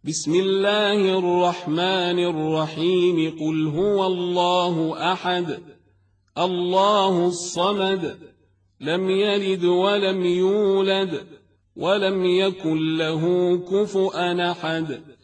بسم الله الرحمن الرحيم قل هو الله أحد الله الصمد لم يلد ولم يولد ولم يكن له كفؤا أحد